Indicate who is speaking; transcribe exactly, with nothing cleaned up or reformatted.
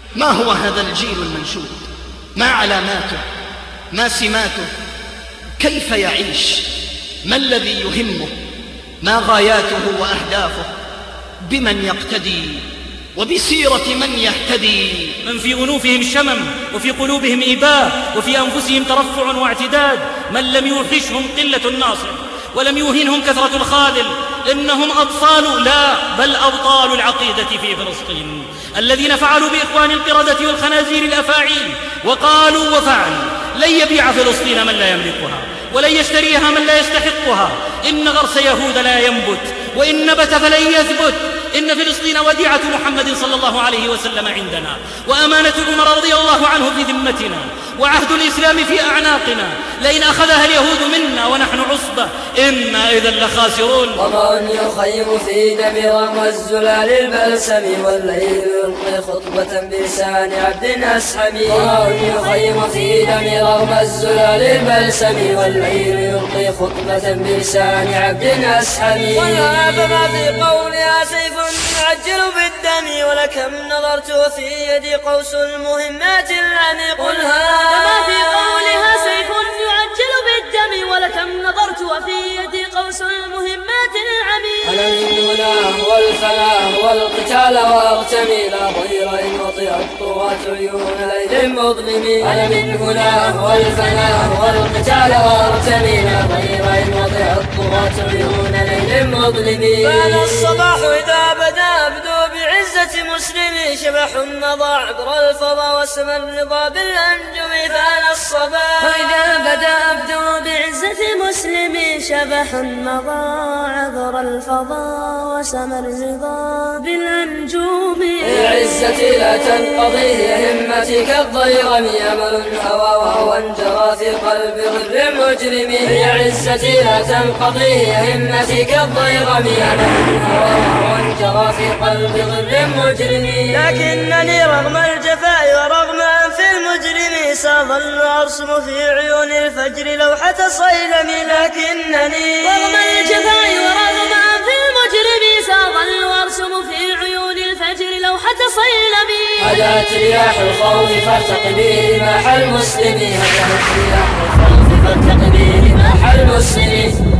Speaker 1: ما هو هذا الجيل المنشود؟ ما علاماته؟ ما سماته؟ كيف يعيش؟ ما الذي يهمه؟ ما غاياته وأهدافه؟ بمن يقتدي وبسيرة من يهتدي؟
Speaker 2: من في أنوفهم شمم وفي قلوبهم إباء وفي أنفسهم ترفع واعتداد، من لم يوحشهم قلة الناصر ولم يوهنهم كثرة الخاذل، إنهم أطفال لا بل أبطال العقيدة في فلسطين، الذين فعلوا بإخوان القردة والخنازير الأفاعيل وقالوا وفعلوا: لن يبيع فلسطين من لا يملكها، ولن يشتريها من لا يستحقها. إن غرس يهود لا ينبت، وإن نبت فلن يثبت. إن فلسطين وديعة محمد صلى الله عليه وسلم عندنا، وأمانة عمر رضي الله عنه في ذمتنا، وعهد الإسلام في أعناقنا. لئن أخذها اليهود منا ونحن عصبة إنا إذا لخاسرون.
Speaker 3: ومن يخيم في دم رغم الزلال البلسم، والليل يلقي خطبة بلسان عبد أسحم. ومن يخيم في دم رغم الزلال البلسم، والليل يلقي خطبة بلسان عبد أسحم. والها فما في قولها سيف يعجل بالدم، ولكم نظرت في يدي قوس المهمات العميق. فما في قولها سيف يعجل بالدم، ولكم نظرت وفي يدي قوس المهمات العميق. أنا من هنا والفلاح والقتال وأغتمي، لا ضير إن وطئت طوات عيون ليل مظلم. أنا من هنا والفلاح والقتال وأغتمي، لا ضير إن وطئت طوات عيون ليل مظلم. فأنا الصباح إذا بدا أبدو بعزة مسلمي، شبح مضى عبر الفضا وسمى الرضا بالأنجم. فأنا الصباح إذا بدا أبدو بعزة مسلمي، شبح مضى عبر الفضا وسمى الرضا بالأنجم. العزة لا تنقضي هي همتي كالضيرم، يمل الهوى وهو انجرى في قلب غر مجرم. العزة لا تنقضي هي همتي كالضيرم، يمل الهوى وهو انجرى في قلب غر مجرم. لكنني رغم الجفاء ورغم أنف المجرم، سأظل أرسم في عيون الفجر لوحة صيلم. لكنني رغم الجفاء ورغم أنف المجرم، سأظل أرسم في عيون الفجر لوحة صيلم. هدأت رياح الخوف فارتقبي رماح المسلمين، هدأت رياح الخوف فارتقبي رماح المسلمين.